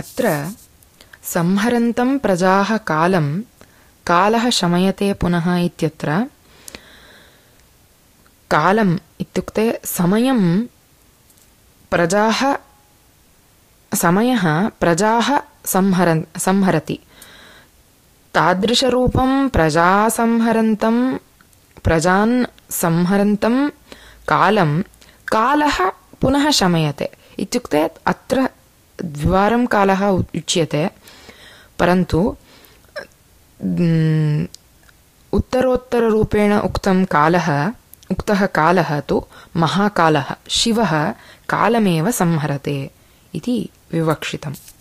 अत्र संहरन्तं प्रजाः कालं कालः शमयते पुनः इत्यत्र कालम् इत्युक्ते समयः प्रजाः संहरति तादृशरूपं प्रजान् संहरन्तं कालः पुनः शमयते इत्युक्ते अत्र द्विवारं कालः उच्यते परन्तु उत्तरोत्तररूपेण उक्तः कालः तु महाकालः शिवः कालमेव संहरते इति विवक्षितम्।